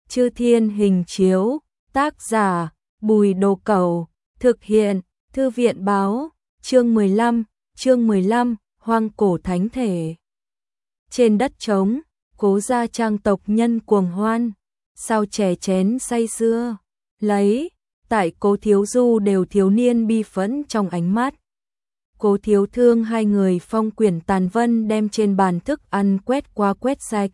Chư Thiên Hình Chiếu, tác giả Bùi Đồ Cẩu, thực hiện Thư viện Báo, chương 15, Hoang Cổ Thánh Thể. Trên đất trống, Cố gia trang tộc nhân cuồng hoan, sao chè chén say sưa, lấy, tại Cố Thiếu Du đều thiếu niên bi phẫn trong ánh mắt. Cố Thiếu Thương hai người phong quyển tàn vân đem trên bàn thức ăn quét qua quét sạch.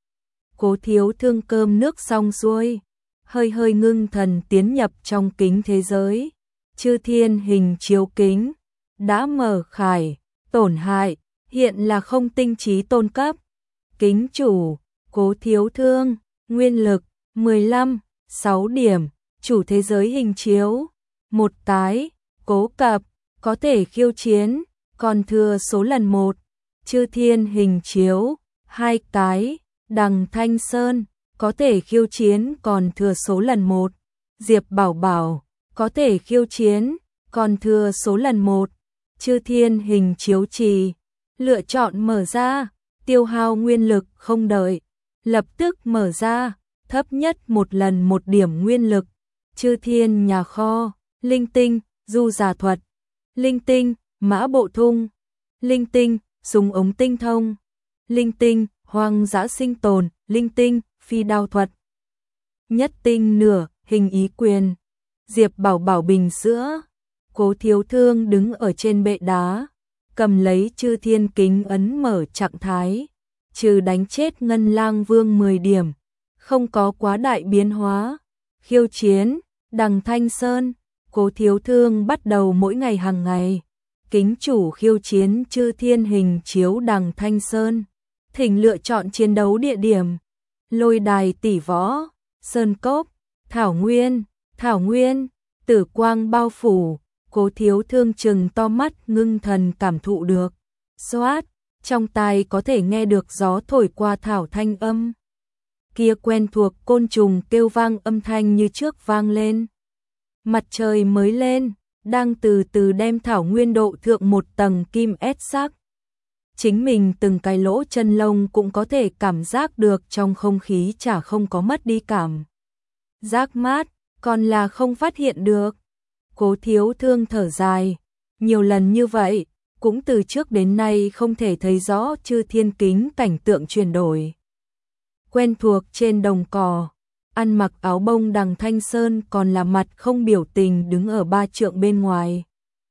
Cố Thiếu Thương cơm nước xong xuôi, hơi hơi ngưng thần tiến nhập trong kính thế giới. Chư Thiên Hình Chiếu kính đã mở khải, tổn hại, hiện là không tinh trí tôn cấp. Kính chủ, Cố Thiếu Thương, nguyên lực 15, 6 điểm, chủ thế giới hình chiếu, một cái, cố cập, có thể khiêu chiến, còn thừa số lần 1, Chư Thiên Hình Chiếu, 2 cái, Đằng Thanh Sơn, có thể khiêu chiến, còn thừa số lần 1, Diệp Bảo Bảo, có thể khiêu chiến, còn thừa số lần 1, Chư Thiên Hình Chiếu trì, lựa chọn mở ra, tiêu hao nguyên lực không đợi, lập tức mở ra, thấp nhất một lần 1 điểm nguyên lực. Chư Thiên Nhà Kho, linh tinh, du giả thuật, linh tinh, mã bộ thung, linh tinh, súng ống tinh thông, linh tinh, hoang dã sinh tồn, linh tinh, phi đao thuật, nhất tinh nửa, hình ý quyền, Diệp Bảo Bảo bình sữa. Cố Thiếu Thương đứng ở trên bệ đá, cầm lấy Chư Thiên kính ấn mở trạng thái, trừ đánh chết Ngân Lang Vương 10 điểm, không có quá đại biến hóa. Khiêu chiến, Đằng Thanh Sơn, Cố Thiếu Thương bắt đầu mỗi ngày hàng ngày. Kính chủ khiêu chiến Chư Thiên Hình Chiếu Đằng Thanh Sơn, thỉnh lựa chọn chiến đấu địa điểm. Lôi đài tỷ võ, sơn cốc, thảo nguyên, tử quang bao phủ. Cố Thiếu Thương trừng to mắt ngưng thần cảm thụ được. Xoát, trong tai có thể nghe được gió thổi qua thảo thanh âm. Kia quen thuộc côn trùng kêu vang âm thanh như trước vang lên. Mặt trời mới lên, đang từ từ đem thảo nguyên độ thượng một tầng kim ét sắc. Chính mình từng cái lỗ chân lông cũng có thể cảm giác được trong không khí chả không có mất đi cảm giác mát, còn là không phát hiện được. Cố Thiếu Thương thở dài, nhiều lần như vậy, cũng từ trước đến nay không thể thấy rõ Chư Thiên kính cảnh tượng chuyển đổi. Quen thuộc trên đồng cỏ, ăn mặc áo bông Đằng Thanh Sơn còn là mặt không biểu tình đứng ở 3 trượng bên ngoài.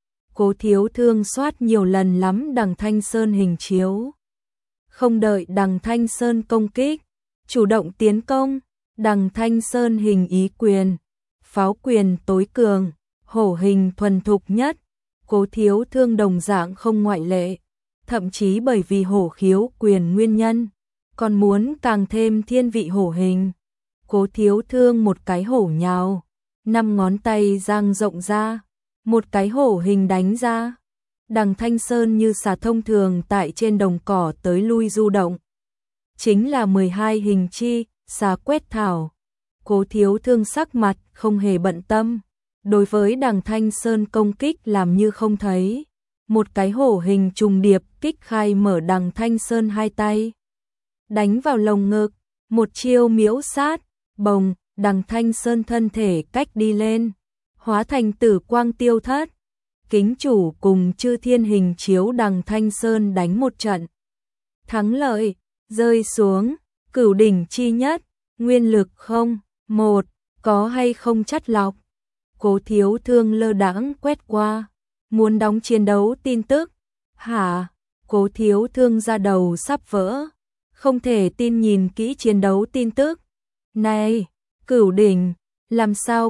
Cố Thiếu Thương soát nhiều lần lắm Đằng Thanh Sơn hình chiếu. Không đợi Đằng Thanh Sơn công kích, chủ động tiến công, Đằng Thanh Sơn hình ý quyền, pháo quyền tối cường, hổ hình thuần thục nhất. Cố Thiếu Thương đồng dạng không ngoại lệ, thậm chí bởi vì hổ khiếu quyền nguyên nhân, còn muốn càng thêm thiên vị hổ hình. Cố Thiếu Thương một cái hổ nhào, 5 ngón tay dang rộng ra, một cái hổ hình đánh ra. Đằng Thanh Sơn như xà thông thường tại trên đồng cỏ tới lui du động. Chính là 12 hình chi, xà quét thảo. Cố Thiếu Thương sắc mặt không hề bận tâm, đối với Đằng Thanh Sơn công kích làm như không thấy. Một cái hổ hình trùng điệp kích khai mở Đằng Thanh Sơn hai tay, đánh vào lồng ngực, một chiêu miễu sát, bồng, Đằng Thanh Sơn thân thể cách đi lên, hóa thành tử quang tiêu thất. Kính chủ cùng Chư Thiên Hình Chiếu Đằng Thanh Sơn đánh một trận thắng lợi, rơi xuống, cửu đỉnh chi nhất, nguyên lực không, 1, có hay không chắt lọc. Cố Thiếu Thương lơ đãng quét qua, muốn đóng chiến đấu tin tức. Hả? Cố Thiếu Thương ra đầu sắp vỡ, không thể tin nhìn kỹ chiến đấu tin tức. Này, cửu đỉnh, làm sao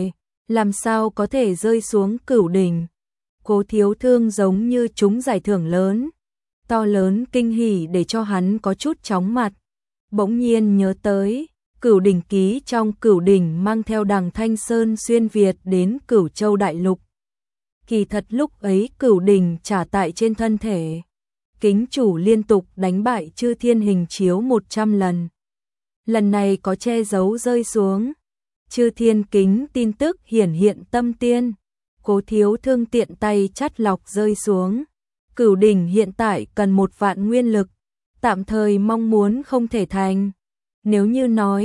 có thể rơi xuống cửu đỉnh? Cố Thiếu Thương giống như trúng giải thưởng lớn, to lớn kinh hỉ để cho hắn có chút chóng mặt. Bỗng nhiên nhớ tới, Cửu Đỉnh ký trong Cửu Đỉnh mang theo Đằng Thanh Sơn xuyên Việt đến Cửu Châu Đại Lục. Kỳ thật lúc ấy Cửu Đỉnh trả tại trên thân thể. Kính chủ liên tục đánh bại Chư Thiên Hình Chiếu 100 lần. Lần này có che giấu rơi xuống. Chư Thiên kính tin tức hiển hiện tâm tiên. Cố Thiếu Thương tiện tay chắt lọc rơi xuống. Cửu Đỉnh hiện tại cần 1 vạn nguyên lực, tạm thời mong muốn không thể thành. Nếu như nói,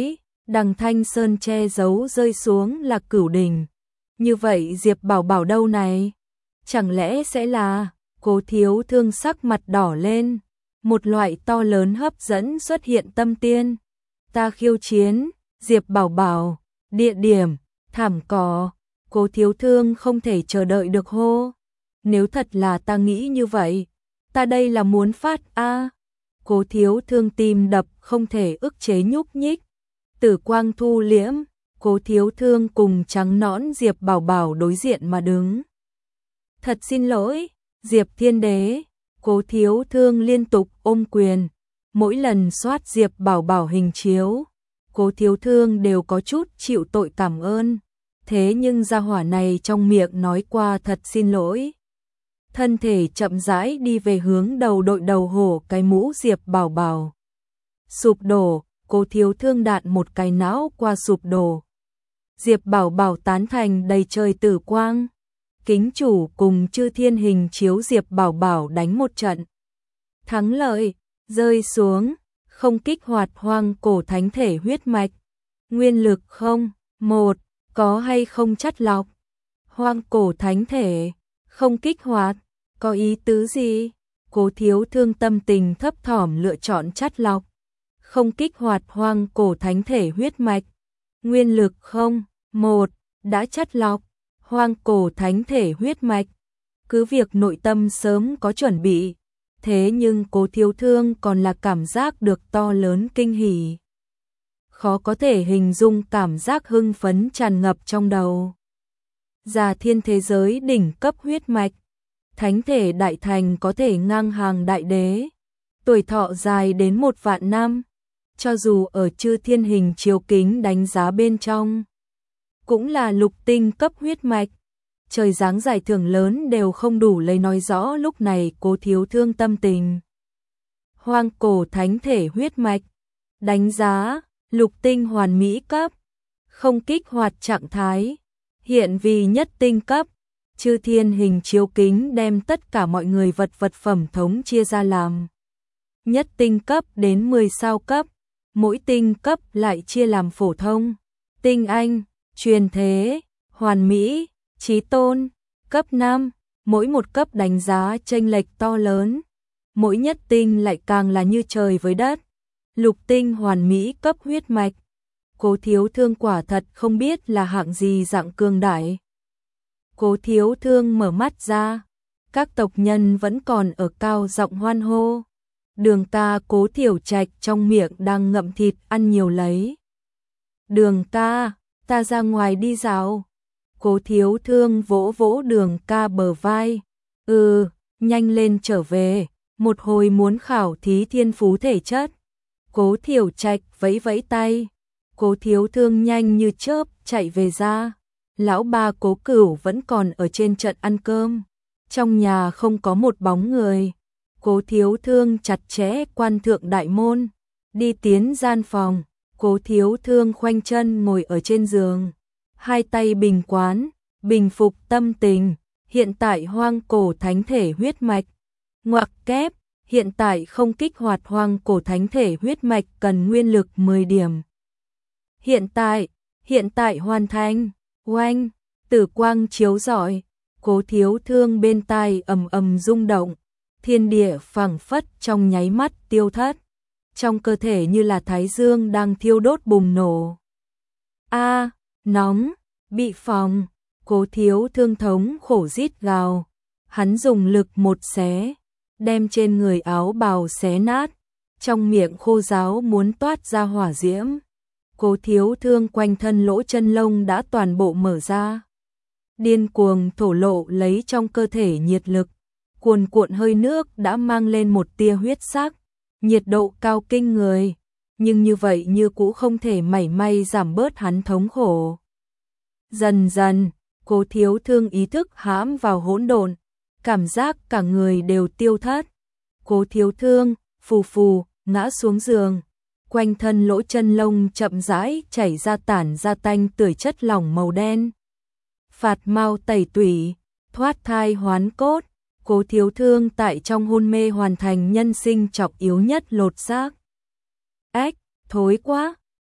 đằng Thanh Sơn che giấu rơi xuống là Cửu Đỉnh. Như vậy Diệp Bảo Bảo đâu này? Chẳng lẽ sẽ là... Cố Thiếu Thương sắc mặt đỏ lên, một loại to lớn hấp dẫn xuất hiện tâm tiên. Ta khiêu chiến, Diệp Bảo Bảo, địa điểm, thảm cỏ. Cố Thiếu Thương không thể chờ đợi được hô. Nếu thật là ta nghĩ như vậy, ta đây là muốn phát a. Cố Thiếu Thương tim đập không thể ức chế nhúc nhích. Tử quang thu liễm, Cố Thiếu Thương cùng trắng nõn Diệp Bảo Bảo đối diện mà đứng. Thật xin lỗi, Diệp Thiên Đế. Cố Thiếu Thương liên tục ôm quyền, mỗi lần soát Diệp Bảo Bảo hình chiếu, Cố Thiếu Thương đều có chút chịu tội cảm ơn. Thế nhưng gia hỏa này trong miệng nói qua thật xin lỗi. Thân thể chậm rãi đi về hướng đầu đội đầu hổ cái mũ Diệp Bảo Bảo. Sụp đổ, Cố Thiếu Thương đạn một cái não qua sụp đổ. Diệp Bảo Bảo tán thành đầy trời tử quang. Kính chủ cùng Chư Thiên hình chiếu Diệp Bảo Bảo đánh một trận. Thắng lợi, rơi xuống, không kích hoạt hoang cổ thánh thể huyết mạch. Nguyên lực không, một, có hay không chắt lọc. Hoang cổ thánh thể, không kích hoạt, có ý tứ gì? Cố Thiếu Thương tâm tình thấp thỏm lựa chọn chắt lọc. Không kích hoạt hoang cổ thánh thể huyết mạch. Nguyên lực không, một, đã chắt lọc. Hoang cổ thánh thể huyết mạch. Cứ việc nội tâm sớm có chuẩn bị, thế nhưng Cố Thiếu Thương còn là cảm giác được to lớn kinh hỉ. Khó có thể hình dung cảm giác hưng phấn tràn ngập trong đầu. Già thiên thế giới đỉnh cấp huyết mạch. Thánh thể đại thành có thể ngang hàng đại đế. Tuổi thọ dài đến 1.000 năm. Cho dù ở Chư Thiên hình chiếu kính đánh giá bên trong, cũng là lục tinh cấp huyết mạch. Trời giáng giải thưởng lớn đều không đủ lấy nói rõ lúc này Cố Thiếu Thương tâm tình. Hoang cổ thánh thể huyết mạch. Đánh giá, lục tinh hoàn mỹ cấp. Không kích hoạt trạng thái. Hiện vì nhất tinh cấp. Chư Thiên hình chiếu kính đem tất cả mọi người vật phẩm thống chia ra làm nhất tinh cấp đến 10 sao cấp. Mỗi tinh cấp lại chia làm phổ thông, tinh anh, truyền thế, hoàn mỹ, chí tôn, cấp 5, mỗi một cấp đánh giá chênh lệch to lớn. Mỗi nhất tinh lại càng là như trời với đất. Lục tinh hoàn mỹ cấp huyết mạch. Cố Thiếu Thương quả thật không biết là hạng gì dạng cường đại. Cố Thiếu Thương mở mắt ra, các tộc nhân vẫn còn ở cao giọng hoan hô. Đường ca Cố Thiểu Trạch trong miệng đang ngậm thịt ăn nhiều lấy. Đường ca, ta ra ngoài đi dạo. Cố Thiếu Thương vỗ vỗ Đường ca bờ vai. Nhanh lên trở về, một hồi muốn khảo thí thiên phú thể chất. Cố Thiểu Trạch vẫy vẫy tay. Cố Thiếu Thương nhanh như chớp chạy về ra. Lão ba Cố Cửu vẫn còn ở trên trận ăn cơm. Trong nhà không có một bóng người. Cố Thiếu Thương chặt chẽ quan thượng đại môn, đi tiến gian phòng. Cố Thiếu Thương khoanh chân ngồi ở trên giường, hai tay bình quán, bình phục tâm tình. Hiện tại hoang cổ thánh thể huyết mạch. Ngoặc kép, hiện tại không kích hoạt hoang cổ thánh thể huyết mạch cần nguyên lực 10 điểm. Hiện tại hoàn thành. Oanh, tử quang chiếu rọi. Cố Thiếu Thương bên tai ầm ầm rung động. Thiên địa phảng phất trong nháy mắt tiêu thất. Trong cơ thể như là thái dương đang thiêu đốt bùng nổ. Nóng, bị phòng. Cố Thiếu Thương thống khổ rít gào. Hắn dùng lực một xé, đem trên người áo bào xé nát. Trong miệng khô ráo muốn toát ra hỏa diễm. Cố Thiếu Thương quanh thân lỗ chân lông đã toàn bộ mở ra. Điên cuồng thổ lộ lấy trong cơ thể nhiệt lực. Cuồn cuộn hơi nước đã mang lên một tia huyết sắc. Nhiệt độ cao kinh người. Nhưng như vậy như cũ không thể mảy may giảm bớt hắn thống khổ. Dần dần, Cố Thiếu Thương ý thức hãm vào hỗn độn. Cảm giác cả người đều tiêu thất. Cố Thiếu Thương, phù phù, ngã xuống giường. Quanh thân lỗ chân lông chậm rãi chảy ra tản ra tanh tưởi chất lỏng màu đen. Phạt mau tẩy tủy, thoát thai hoán cốt. Cố Thiếu Thương tại trong hôn mê hoàn thành nhân sinh trọng yếu nhất lột xác. Ách, thối quá,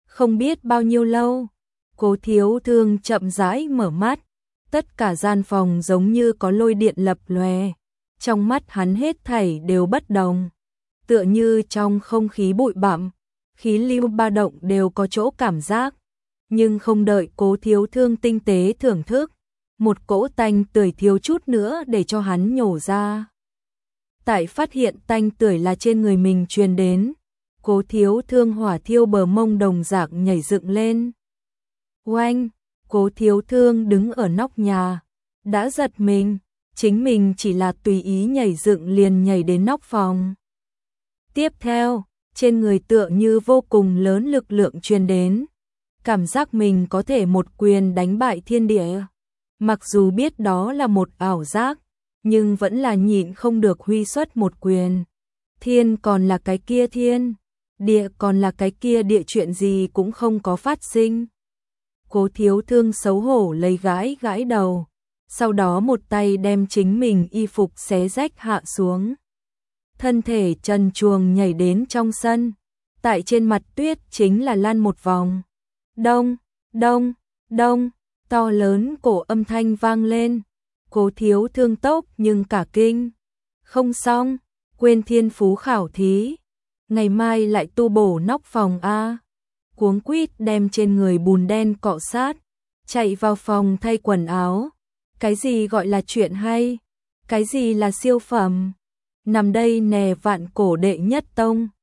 Không biết bao nhiêu lâu, Cố Thiếu Thương chậm rãi mở mắt, tất cả gian phòng giống như có lôi điện lập lòe, trong mắt hắn hết thảy đều bất đồng, tựa như trong không khí bụi bặm, khí lưu ba động đều có chỗ cảm giác, nhưng không đợi Cố Thiếu Thương tinh tế thưởng thức, một cỗ tanh tưởi thiếu chút nữa để cho hắn nhổ ra. Tại phát hiện tanh tưởi là trên người mình truyền đến, Cố Thiếu Thương hỏa thiêu bờ mông đồng dạng nhảy dựng lên. Oanh, Cố Thiếu Thương đứng ở nóc nhà, đã giật mình, chính mình chỉ là tùy ý nhảy dựng liền nhảy đến nóc phòng. Tiếp theo, trên người tựa như vô cùng lớn lực lượng truyền đến, cảm giác mình có thể một quyền đánh bại thiên địa. Mặc dù biết đó là một ảo giác, nhưng vẫn là nhịn không được huy xuất một quyền. Thiên còn là cái kia thiên, địa còn là cái kia địa, chuyện gì cũng không có phát sinh. Cố Thiếu Thương xấu hổ lấy gãi gãi đầu, sau đó một tay đem chính mình y phục xé rách hạ xuống. Thân thể trần truồng nhảy đến trong sân, tại trên mặt tuyết chính là lăn một vòng. Đông, đông, đông, to lớn cổ âm thanh vang lên. Cố Thiếu Thương tốc nhưng cả kinh. Không xong, quên thiên phú khảo thí. Ngày mai lại tu bổ nóc phòng a. Cuống quýt đem trên người bùn đen cọ sát, chạy vào phòng thay quần áo. Cái gì gọi là chuyện hay? Cái gì là siêu phẩm? Nằm đây nè, vạn cổ đệ nhất tông.